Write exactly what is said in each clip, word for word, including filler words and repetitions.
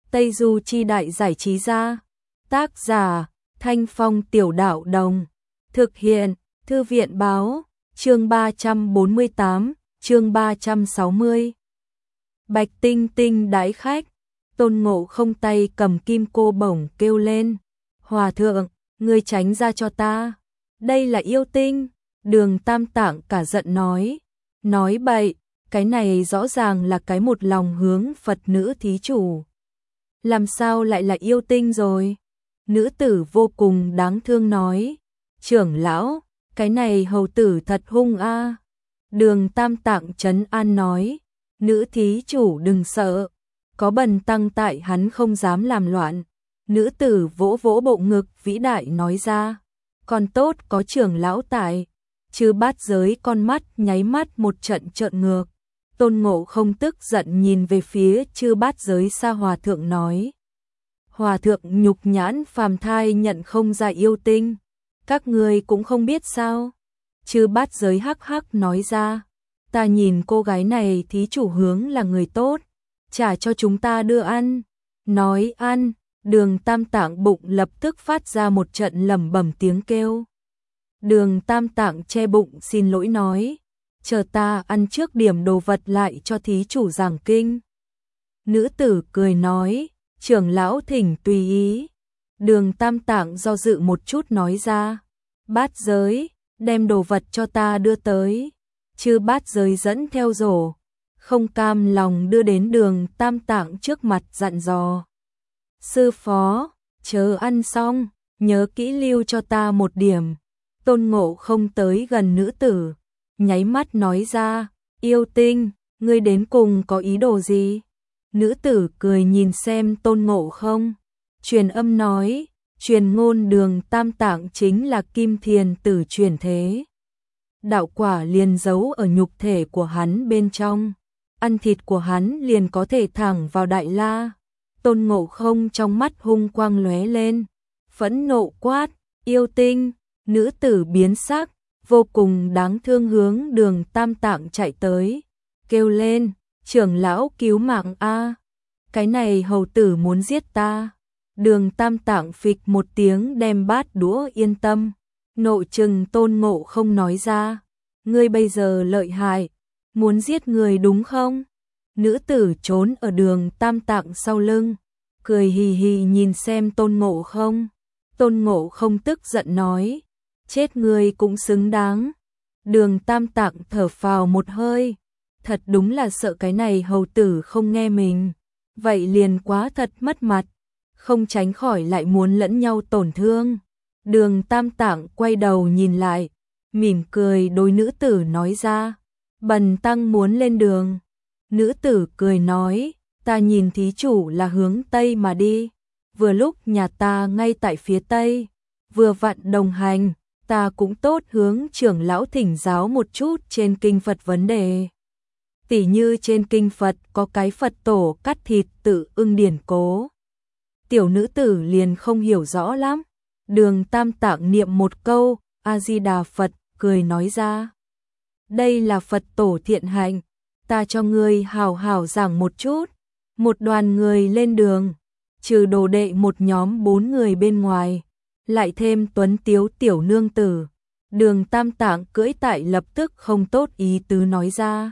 Tây Du Chi Đại Giải Trí Gia. Tác giả Thanh Phong Tiểu Đạo Đồng. Thực hiện Thư viện Báo. Chương ba trăm bốn mươi tám, chương ba trăm sáu mươi. Bạch Tinh Tinh đãi khách. Tôn Ngộ Không tay cầm kim cô bổng kêu lên. Hòa thượng, ngươi tránh ra cho ta. Đây là yêu tinh. Đường Tam Tạng cả giận nói. Nói bậy, cái này rõ ràng là cái một lòng hướng Phật nữ thí chủ. Làm sao lại là yêu tinh rồi? Nữ tử vô cùng đáng thương nói. Trưởng lão, cái này hầu tử thật hung a. Đường Tam Tạng trấn an nói. Nữ thí chủ đừng sợ. Có bần tăng tại hắn không dám làm loạn. Nữ tử vỗ vỗ bộ ngực vĩ đại nói ra. Còn tốt có trưởng lão tại. Chư Bát Giới con mắt nháy mắt một trận trợn ngược. Tôn Ngộ Không tức giận nhìn về phía Chư Bát Giới Sa Hòa Thượng nói. Hòa thượng nhục nhãn phàm thai nhận không ra yêu tinh. Các ngươi cũng không biết sao. Chư Bát Giới hắc hắc nói ra. Ta nhìn cô gái này thí chủ hướng là người tốt. Trả cho chúng ta đưa ăn. Nói ăn, đường Tam Tạng bụng lập tức phát ra một trận lẩm bẩm tiếng kêu. Đường Tam Tạng che bụng xin lỗi nói. Chờ ta ăn trước điểm đồ vật lại cho thí chủ giảng kinh. Nữ tử cười nói. Trưởng lão thỉnh tùy ý. Đường Tam Tạng do dự một chút nói ra. Bát Giới, đem đồ vật cho ta đưa tới. Chư Bát Giới dẫn theo rổ. Không cam lòng đưa đến đường Tam Tạng trước mặt dặn dò. Sư phó, chờ ăn xong, nhớ kỹ lưu cho ta một điểm. Tôn Ngộ Không tới gần nữ tử. Nháy mắt nói ra. Yêu tinh, ngươi đến cùng có ý đồ gì? Nữ tử cười nhìn xem Tôn Ngộ Không. Truyền âm nói. Truyền ngôn đường Tam Tạng chính là Kim Thiền Tử truyền thế. Đạo quả liền giấu ở nhục thể của hắn bên trong. Ăn thịt của hắn liền có thể thẳng vào Đại La. Tôn Ngộ Không trong mắt hung quang lóe lên. Phẫn nộ quát. Yêu tinh. Nữ tử biến sắc. Vô cùng đáng thương hướng đường Tam Tạng chạy tới. Kêu lên. Trưởng lão cứu mạng a. Cái này hầu tử muốn giết ta. Đường Tam Tạng phịch một tiếng đem bát đũa yên tâm. Nộ trừng Tôn Ngộ Không nói ra. Ngươi bây giờ lợi hại. Muốn giết người đúng không? Nữ tử trốn ở đường Tam Tạng sau lưng. Cười hì hì nhìn xem Tôn Ngộ Không. Tôn Ngộ Không tức giận nói. Chết người cũng xứng đáng. Đường Tam Tạng thở phào một hơi. Thật đúng là sợ cái này hầu tử không nghe mình. Vậy liền quá thật mất mặt. Không tránh khỏi lại muốn lẫn nhau tổn thương. Đường Tam Tạng quay đầu nhìn lại. Mỉm cười đối nữ tử nói ra. Bần tăng muốn lên đường. Nữ tử cười nói. Ta nhìn thí chủ là hướng Tây mà đi. Vừa lúc nhà ta ngay tại phía Tây. Vừa vặn đồng hành. Ta cũng tốt hướng trưởng lão thỉnh giáo một chút trên kinh Phật vấn đề. Tỉ như trên kinh Phật có cái Phật tổ cắt thịt tự ưng điển cố. Tiểu nữ tử liền không hiểu rõ lắm. Đường Tam Tạng niệm một câu, A-di-đà Phật, cười nói ra. Đây là Phật tổ thiện hạnh, ta cho ngươi hào hào giảng một chút. Một đoàn người lên đường, trừ đồ đệ một nhóm bốn người bên ngoài, lại thêm tuấn tiếu tiểu nương tử. Đường Tam Tạng cưỡi tại lập tức không tốt ý tứ nói ra.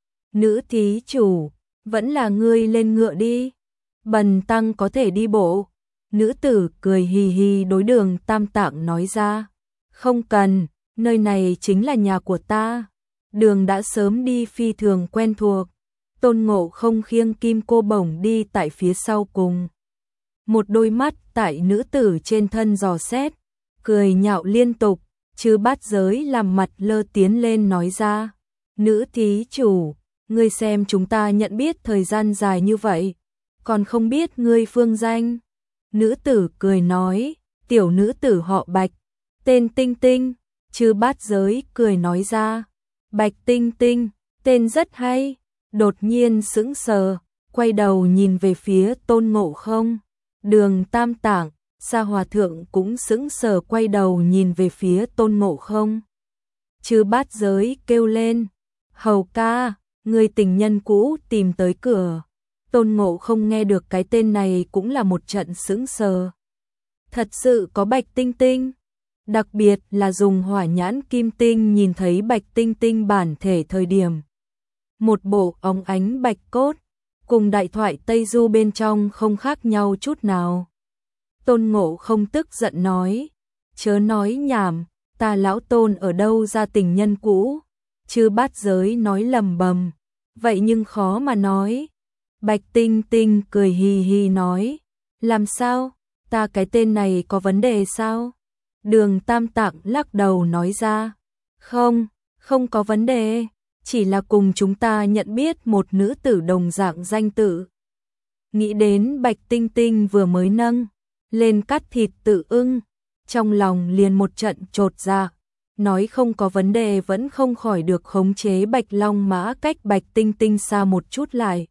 Nữ thí chủ, vẫn là ngươi lên ngựa đi. Bần tăng có thể đi bộ. Nữ tử cười hì hì đối đường Tam Tạng nói ra. Không cần, nơi này chính là nhà của ta. Đường đã sớm đi phi thường quen thuộc. Tôn Ngộ Không khiêng kim cô bổng đi tại phía sau cùng. Một đôi mắt tại nữ tử trên thân dò xét. Cười nhạo liên tục. Chư Bát Giới làm mặt lơ tiến lên nói ra. Nữ thí chủ, ngươi xem chúng ta nhận biết thời gian dài như vậy. Còn không biết ngươi phương danh. Nữ tử cười nói. Tiểu nữ tử họ Bạch. Tên Tinh Tinh. Chư Bát Giới cười nói ra. Bạch Tinh Tinh. Tên rất hay. Đột nhiên sững sờ. Quay đầu nhìn về phía Tôn Ngộ Không. Đường Tam Tạng. Sa Hòa Thượng cũng sững sờ quay đầu nhìn về phía Tôn Ngộ Không. Chư Bát Giới kêu lên. Hầu ca. Người tình nhân cũ tìm tới cửa. Tôn Ngộ Không nghe được cái tên này cũng là một trận sững sờ. Thật sự có Bạch Tinh Tinh, đặc biệt là dùng hỏa nhãn kim tinh nhìn thấy Bạch Tinh Tinh bản thể thời điểm. Một bộ óng ánh bạch cốt, cùng đại thoại Tây Du bên trong không khác nhau chút nào. Tôn Ngộ Không tức giận nói, chớ nói nhảm, ta lão Tôn ở đâu ra tình nhân cũ, Chư Bát Giới nói lầm bầm, vậy nhưng khó mà nói. Bạch Tinh Tinh cười hì hì nói, làm sao, ta cái tên này có vấn đề sao? Đường Tam Tạng lắc đầu nói ra, không, không có vấn đề, chỉ là cùng chúng ta nhận biết một nữ tử đồng dạng danh tự. Nghĩ đến Bạch Tinh Tinh vừa mới nâng lên cắt thịt tự ưng, trong lòng liền một trận chột dạ, nói không có vấn đề vẫn không khỏi được khống chế Bạch Long Mã cách Bạch Tinh Tinh xa một chút lại.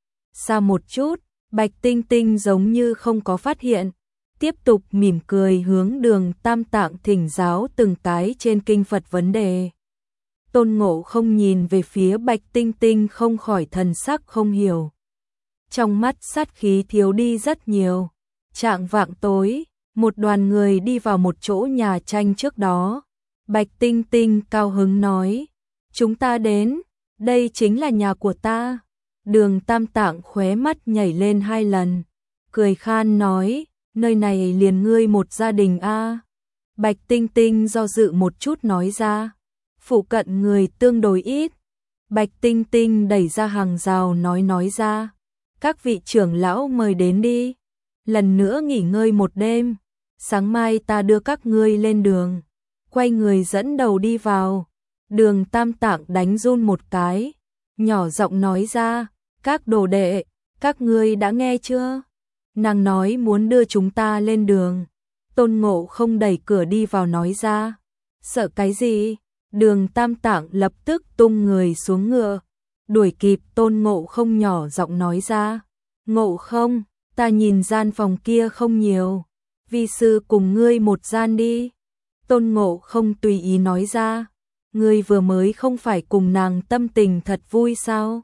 Xa một chút, Bạch Tinh Tinh giống như không có phát hiện, tiếp tục mỉm cười hướng Đường Tam Tạng thỉnh giáo từng cái trên kinh Phật vấn đề. Tôn Ngộ Không nhìn về phía Bạch Tinh Tinh không khỏi thần sắc không hiểu. Trong mắt sát khí thiếu đi rất nhiều. Trạng vạng tối, một đoàn người đi vào một chỗ nhà tranh trước đó. Bạch Tinh Tinh cao hứng nói, chúng ta đến, đây chính là nhà của ta. Đường Tam Tạng khóe mắt nhảy lên hai lần, cười khan nói, nơi này liền ngươi một gia đình a. Bạch Tinh Tinh do dự một chút nói ra, phụ cận người tương đối ít. Bạch Tinh Tinh đẩy ra hàng rào nói nói ra, các vị trưởng lão mời đến đi, lần nữa nghỉ ngơi một đêm, sáng mai ta đưa các ngươi lên đường. Quay người dẫn đầu đi vào, Đường Tam Tạng đánh run một cái, nhỏ giọng nói ra, các đồ đệ, các ngươi đã nghe chưa? Nàng nói muốn đưa chúng ta lên đường. Tôn Ngộ Không đẩy cửa đi vào nói ra, sợ cái gì? Đường Tam Tạng lập tức tung người xuống ngựa, đuổi kịp Tôn Ngộ Không nhỏ giọng nói ra, Ngộ Không, ta nhìn gian phòng kia không nhiều, vi sư cùng ngươi một gian đi. Tôn Ngộ Không tùy ý nói ra, ngươi vừa mới không phải cùng nàng tâm tình thật vui sao?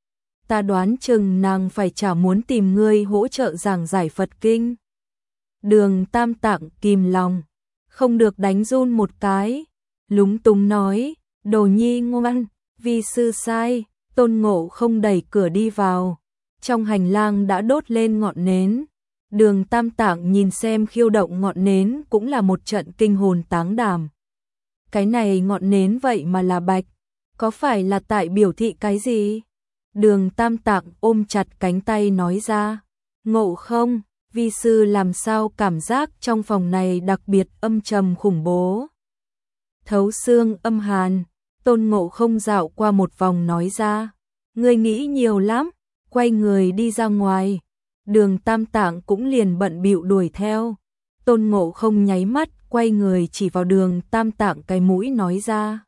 Ta đoán chừng nàng phải chả muốn tìm ngươi hỗ trợ giảng giải Phật kinh. Đường Tam Tạng kìm lòng, không được đánh run một cái, lúng túng nói, đồ nhi ngoan, vi sư sai. Tôn Ngộ Không đẩy cửa đi vào, trong hành lang đã đốt lên ngọn nến. Đường Tam Tạng nhìn xem khiêu động ngọn nến cũng là một trận kinh hồn táng đảm. Cái này ngọn nến vậy mà là bạch, có phải là tại biểu thị cái gì? Đường Tam Tạng ôm chặt cánh tay nói ra, Ngộ Không, vi sư làm sao cảm giác trong phòng này đặc biệt âm trầm khủng bố. Thấu xương âm hàn. Tôn Ngộ Không dạo qua một vòng nói ra, ngươi nghĩ nhiều lắm, quay người đi ra ngoài. Đường Tam Tạng cũng liền bận bịu đuổi theo. Tôn Ngộ Không nháy mắt, quay người chỉ vào Đường Tam Tạng cái mũi nói ra,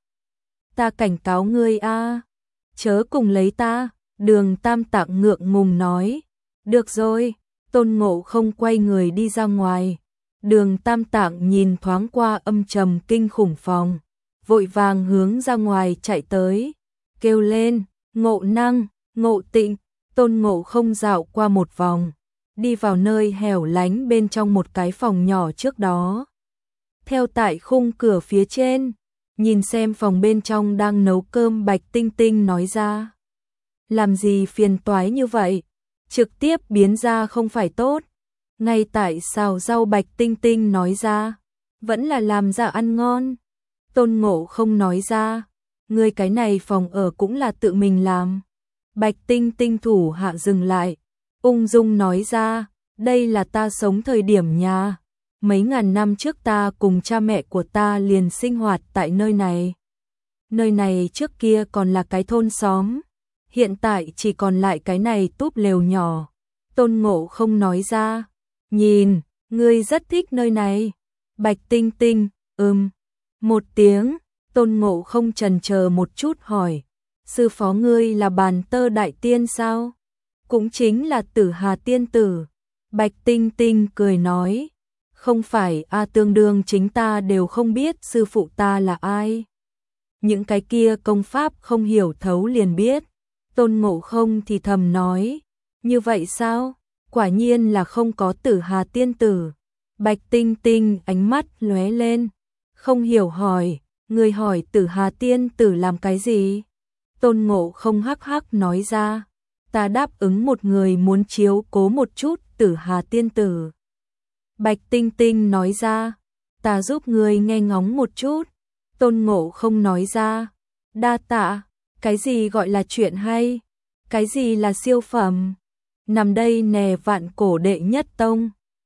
ta cảnh cáo ngươi a, chớ cùng lấy ta. Đường Tam Tạng ngượng ngùng nói, được rồi. Tôn Ngộ Không quay người đi ra ngoài. Đường Tam Tạng nhìn thoáng qua âm trầm kinh khủng phòng, vội vàng hướng ra ngoài chạy tới, kêu lên, Ngộ Năng, Ngộ Tịnh. Tôn Ngộ Không dạo qua một vòng, đi vào nơi hẻo lánh bên trong một cái phòng nhỏ trước đó. Theo tại khung cửa phía trên, nhìn xem phòng bên trong đang nấu cơm. Bạch Tinh Tinh nói ra, làm gì phiền toái như vậy, trực tiếp biến ra không phải tốt. Ngay tại xào rau. Bạch Tinh Tinh nói ra, vẫn là làm ra ăn ngon. Tôn Ngộ Không nói ra, ngươi cái này phòng ở cũng là tự mình làm. Bạch Tinh Tinh thủ hạ dừng lại, ung dung nói ra, đây là ta sống thời điểm nhà. Mấy ngàn năm trước ta cùng cha mẹ của ta liền sinh hoạt tại nơi này. Nơi này trước kia còn là cái thôn xóm, hiện tại chỉ còn lại cái này túp lều nhỏ. Tôn Ngộ Không nói ra, nhìn, ngươi rất thích nơi này. Bạch Tinh Tinh, ừm, một tiếng. Tôn Ngộ Không chần chờ một chút hỏi, sư phó ngươi là Bàn Tơ Đại Tiên sao? Cũng chính là Tử Hà Tiên Tử. Bạch Tinh Tinh cười nói, không phải a, tương đương chính ta đều không biết sư phụ ta là ai. Những cái kia công pháp không hiểu thấu liền biết. Tôn Ngộ Không thì thầm nói, Như vậy sao? Quả nhiên là không có Tử Hà tiên tử. Bạch Tinh Tinh ánh mắt lóe lên, không hiểu hỏi, người hỏi Tử Hà tiên tử làm cái gì? Tôn Ngộ Không hắc hắc nói ra, ta đáp ứng một người muốn chiếu cố một chút Tử Hà tiên tử. Bạch Tinh Tinh nói ra, ta giúp người nghe ngóng một chút. Tôn Ngộ Không nói ra, đa tạ, cái gì gọi là chuyện hay? Cái gì là siêu phẩm? Nằm đây nè vạn cổ đệ nhất tông.